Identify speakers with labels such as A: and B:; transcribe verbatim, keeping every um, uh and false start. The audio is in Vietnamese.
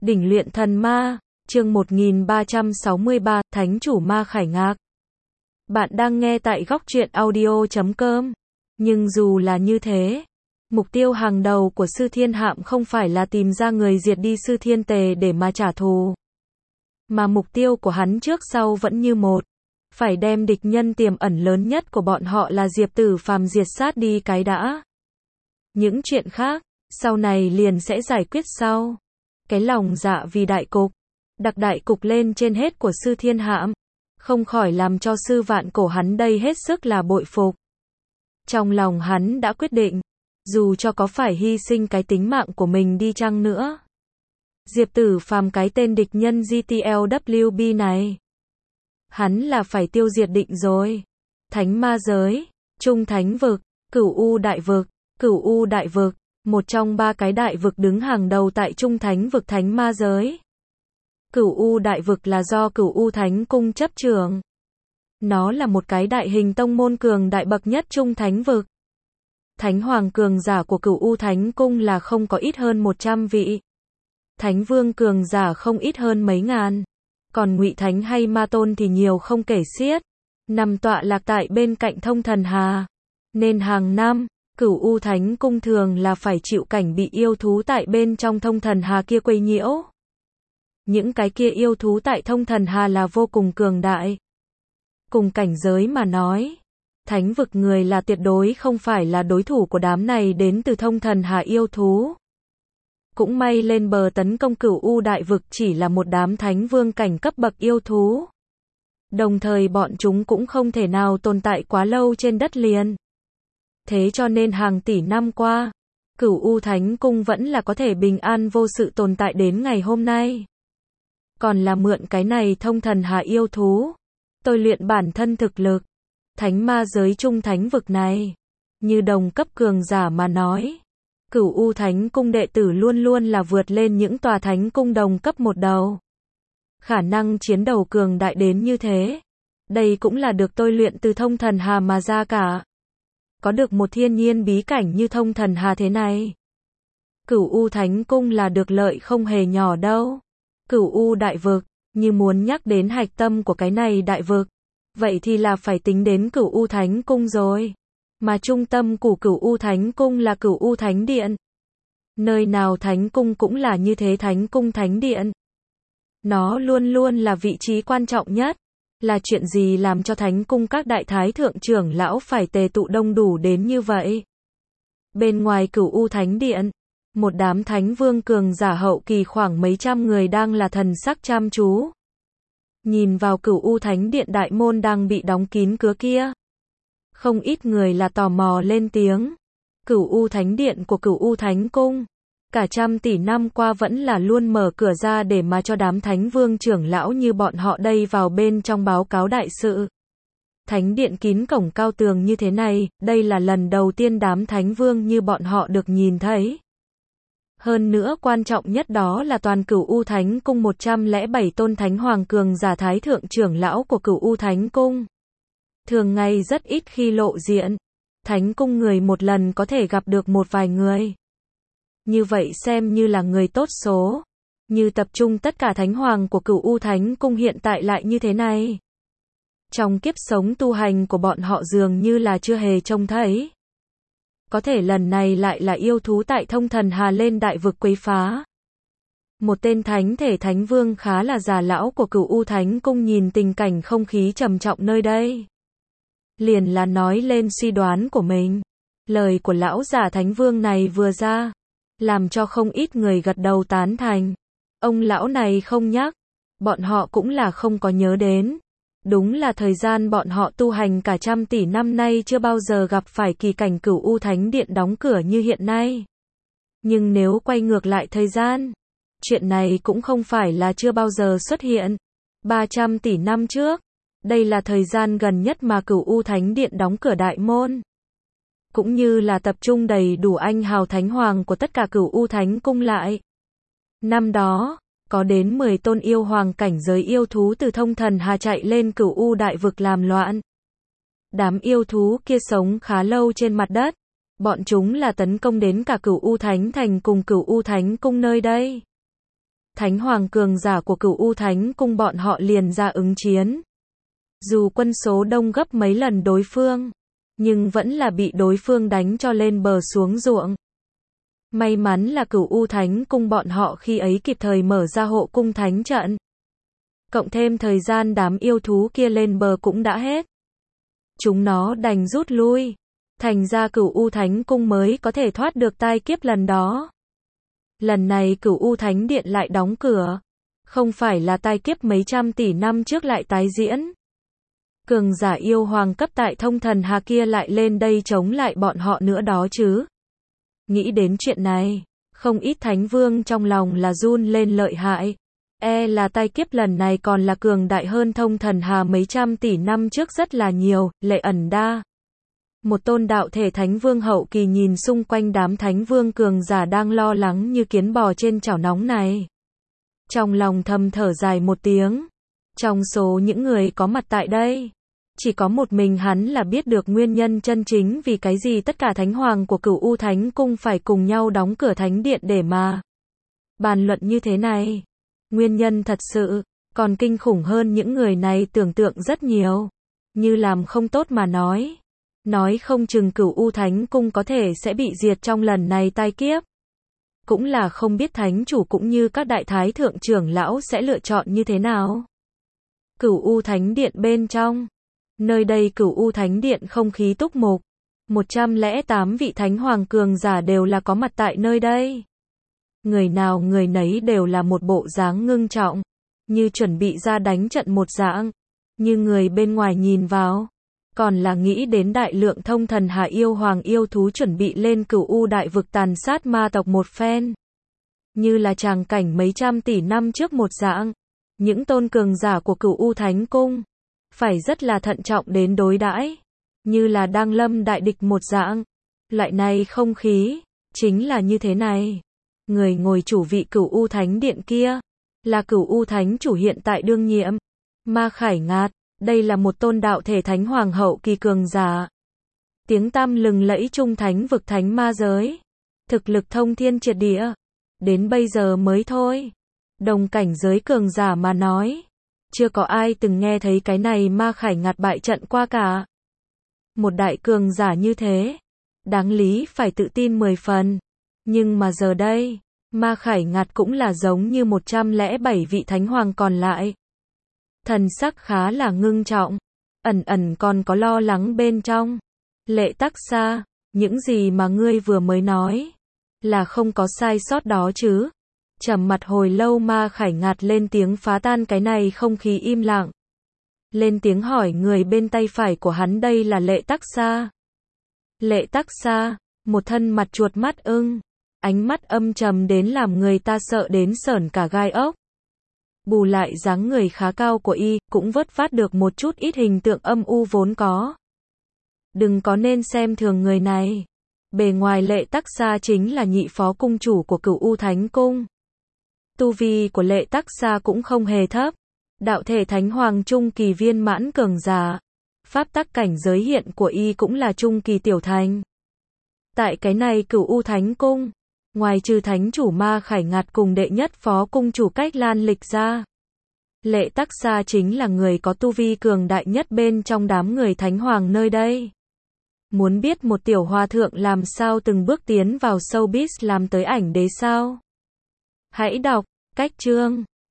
A: Đỉnh luyện thần ma, chương một nghìn ba trăm sáu mươi ba, Thánh chủ ma khải ngạc. Bạn đang nghe tại góc truyện audio chấm com. Nhưng dù là như thế, mục tiêu hàng đầu của Sư Thiên Hạm không phải là tìm ra người diệt đi Sư Thiên Tề để mà trả thù. Mà mục tiêu của hắn trước sau vẫn như một. Phải đem địch nhân tiềm ẩn lớn nhất của bọn họ là Diệp Tử Phàm diệt sát đi cái đã. Những chuyện khác, sau này liền sẽ giải quyết sau. Cái lòng dạ vì đại cục, đặt đại cục lên trên hết của Sư Thiên Hạm, không khỏi làm cho sư vạn cổ hắn đây hết sức là bội phục. Trong lòng hắn đã quyết định, dù cho có phải hy sinh cái tính mạng của mình đi chăng nữa, Diệp Tử Phàm cái tên địch nhân giê tê lờ vê bê này, hắn là phải tiêu diệt định rồi. Thánh ma giới, Trung Thánh vực, Cửu U đại vực, Cửu U đại vực, một trong ba cái đại vực đứng hàng đầu tại Trung Thánh vực thánh ma giới. Cửu U đại vực là do Cửu U Thánh cung chấp trưởng. Nó là một cái đại hình tông môn cường đại bậc nhất Trung Thánh vực. Thánh hoàng cường giả của Cửu U Thánh cung là không có ít hơn một trăm vị. Thánh vương cường giả không ít hơn mấy ngàn. Còn Ngụy Thánh hay Ma Tôn thì nhiều không kể xiết. Nằm tọa lạc tại bên cạnh Thông Thần Hà. Nên hàng năm, Cửu U Thánh cung thường là phải chịu cảnh bị yêu thú tại bên trong Thông Thần Hà kia quấy nhiễu. Những cái kia yêu thú tại Thông Thần Hà là vô cùng cường đại. Cùng cảnh giới mà nói, thánh vực người là tuyệt đối không phải là đối thủ của đám này đến từ Thông Thần Hà yêu thú. Cũng may lên bờ tấn công Cửu U đại vực chỉ là một đám thánh vương cảnh cấp bậc yêu thú. Đồng thời bọn chúng cũng không thể nào tồn tại quá lâu trên đất liền. Thế cho nên hàng tỷ năm qua, Cửu U Thánh cung vẫn là có thể bình an vô sự tồn tại đến ngày hôm nay. Còn là mượn cái này Thông Thần Hà yêu thú, tôi luyện bản thân thực lực. Thánh ma giới Trung Thánh vực này, như đồng cấp cường giả mà nói, Cửu U Thánh cung đệ tử luôn luôn là vượt lên những tòa thánh cung đồng cấp một đầu. Khả năng chiến đấu cường đại đến như thế, đây cũng là được tôi luyện từ Thông Thần Hà mà ra cả. Có được một thiên nhiên bí cảnh như Thông Thần Hà thế này, Cửu U Thánh cung là được lợi không hề nhỏ đâu. Cửu U đại vực, như muốn nhắc đến hạch tâm của cái này đại vực, vậy thì là phải tính đến Cửu U Thánh cung rồi. Mà trung tâm của Cửu U Thánh cung là Cửu U Thánh điện. Nơi nào thánh cung cũng là như thế, thánh cung thánh điện. Nó luôn luôn là vị trí quan trọng nhất. Là chuyện gì làm cho thánh cung các đại thái thượng trưởng lão phải tề tụ đông đủ đến như vậy? Bên ngoài Cửu U Thánh điện, một đám thánh vương cường giả hậu kỳ khoảng mấy trăm người đang là thần sắc chăm chú. Nhìn vào Cửu U Thánh điện đại môn đang bị đóng kín cửa kia. Không ít người là tò mò lên tiếng. Cửu U Thánh điện của Cửu U Thánh cung, cả trăm tỷ năm qua vẫn là luôn mở cửa ra để mà cho đám thánh vương trưởng lão như bọn họ đây vào bên trong báo cáo đại sự. Thánh điện kín cổng cao tường như thế này, đây là lần đầu tiên đám thánh vương như bọn họ được nhìn thấy. Hơn nữa quan trọng nhất đó là toàn Cửu U Thánh cung một trăm lẻ bảy tôn thánh hoàng cường giả thái thượng trưởng lão của Cửu U Thánh cung. Thường ngày rất ít khi lộ diện. Thánh cung người một lần có thể gặp được một vài người. Như vậy xem như là người tốt số. Như tập trung tất cả thánh hoàng của Cửu U Thánh cung hiện tại lại như thế này. Trong kiếp sống tu hành của bọn họ dường như là chưa hề trông thấy. Có thể lần này lại là yêu thú tại Thông Thần Hà lên đại vực quấy phá. Một tên thánh thể thánh vương khá là già lão của Cửu U Thánh cung nhìn tình cảnh không khí trầm trọng nơi đây. Liền là nói lên suy đoán của mình. Lời của lão già thánh vương này vừa ra, làm cho không ít người gật đầu tán thành. Ông lão này không nhắc, bọn họ cũng là không có nhớ đến. Đúng là thời gian bọn họ tu hành cả trăm tỷ năm nay chưa bao giờ gặp phải kỳ cảnh Cửu U Thánh điện đóng cửa như hiện nay. Nhưng nếu quay ngược lại thời gian, chuyện này cũng không phải là chưa bao giờ xuất hiện. ba trăm tỷ năm trước, đây là thời gian gần nhất mà Cửu U Thánh điện đóng cửa đại môn. Cũng như là tập trung đầy đủ anh hào thánh hoàng của tất cả Cửu U Thánh cung lại. Năm đó, có đến mười tôn yêu hoàng cảnh giới yêu thú từ Thông Thần Hà chạy lên Cửu U đại vực làm loạn. Đám yêu thú kia sống khá lâu trên mặt đất. Bọn chúng là tấn công đến cả Cửu U Thánh thành cùng Cửu U Thánh cung nơi đây. Thánh hoàng cường giả của Cửu U Thánh cung bọn họ liền ra ứng chiến. Dù quân số đông gấp mấy lần đối phương, nhưng vẫn là bị đối phương đánh cho lên bờ xuống ruộng. May mắn là Cửu U Thánh cung bọn họ khi ấy kịp thời mở ra hộ cung thánh trận. Cộng thêm thời gian đám yêu thú kia lên bờ cũng đã hết. Chúng nó đành rút lui. Thành ra Cửu U Thánh cung mới có thể thoát được tai kiếp lần đó. Lần này Cửu U Thánh điện lại đóng cửa. Không phải là tai kiếp mấy trăm tỷ năm trước lại tái diễn. Cường giả yêu hoàng cấp tại Thông Thần Hà kia lại lên đây chống lại bọn họ nữa đó chứ. Nghĩ đến chuyện này, không ít thánh vương trong lòng là run lên lợi hại. E là tai kiếp lần này còn là cường đại hơn Thông Thần Hà mấy trăm tỷ năm trước rất là nhiều. Lệ Ẩn Đa, một tôn đạo thể thánh vương hậu kỳ nhìn xung quanh đám thánh vương cường giả đang lo lắng như kiến bò trên chảo nóng này. Trong lòng thầm thở dài một tiếng. Trong số những người có mặt tại đây, chỉ có một mình hắn là biết được nguyên nhân chân chính vì cái gì tất cả thánh hoàng của Cửu U Thánh cung phải cùng nhau đóng cửa thánh điện để mà bàn luận như thế này. Nguyên nhân thật sự còn kinh khủng hơn những người này tưởng tượng rất nhiều. Như làm không tốt mà nói, nói không chừng Cửu U Thánh cung có thể sẽ bị diệt trong lần này tai kiếp. Cũng là không biết thánh chủ cũng như các đại thái thượng trưởng lão sẽ lựa chọn như thế nào. Cửu U Thánh điện bên trong, nơi đây Cửu U Thánh điện không khí túc mục, một trăm lẻ tám vị thánh hoàng cường giả đều là có mặt tại nơi đây. Người nào người nấy đều là một bộ dáng ngưng trọng, như chuẩn bị ra đánh trận một dạng, như người bên ngoài nhìn vào, còn là nghĩ đến đại lượng Thông Thần Hà yêu hoàng yêu thú chuẩn bị lên Cửu U đại vực tàn sát ma tộc một phen. Như là tràng cảnh mấy trăm tỷ năm trước một dạng, những tôn cường giả của Cửu U Thánh cung phải rất là thận trọng đến đối đãi, như là đang lâm đại địch một dạng. Loại này không khí chính là như thế này. Người ngồi chủ vị Cửu U Thánh điện kia là Cửu U Thánh chủ hiện tại đương nhiệm, Ma Khải Ngạt. Đây là một tôn đạo thể thánh hoàng hậu kỳ cường giả, tiếng tăm lừng lẫy trung thánh vực thánh ma giới, thực lực thông thiên triệt địa, đến bây giờ mới thôi. Đồng cảnh giới cường giả mà nói, chưa có ai từng nghe thấy cái này Ma Khải Ngạt bại trận qua cả. Một đại cường giả như thế, đáng lý phải tự tin mười phần. Nhưng mà giờ đây, Ma Khải Ngạt cũng là giống như một trăm lẻ bảy vị thánh hoàng còn lại. Thần sắc khá là ngưng trọng, ẩn ẩn còn có lo lắng bên trong. Lệ Tắc Xa, những gì mà ngươi vừa mới nói, là không có sai sót đó chứ? Trầm mặt hồi lâu Ma Khải Ngạt lên tiếng phá tan cái này không khí im lặng. Lên tiếng hỏi người bên tay phải của hắn đây là Lệ Tắc Xa. Lệ Tắc Xa, một thân mặt chuột mắt ưng, ánh mắt âm trầm đến làm người ta sợ đến sởn cả gai ốc. Bù lại dáng người khá cao của y, cũng vớt vát được một chút ít hình tượng âm u vốn có. Đừng có nên xem thường người này. Bề ngoài Lệ Tắc Xa chính là nhị phó cung chủ của Cửu U Thánh cung. Tu vi của Lệ Tắc Xa cũng không hề thấp. Đạo thể thánh hoàng trung kỳ viên mãn cường giả. Pháp tắc cảnh giới hiện của y cũng là trung kỳ tiểu thành. Tại cái này Cửu U Thánh cung, ngoài trừ thánh chủ Ma Khải Ngạt cùng đệ nhất phó cung chủ Cách Lan Lịch ra, Lệ Tắc Xa chính là người có tu vi cường đại nhất bên trong đám người thánh hoàng nơi đây. Muốn biết một tiểu hòa thượng làm sao từng bước tiến vào showbiz làm tới ảnh đế sao? Hãy đọc cách chương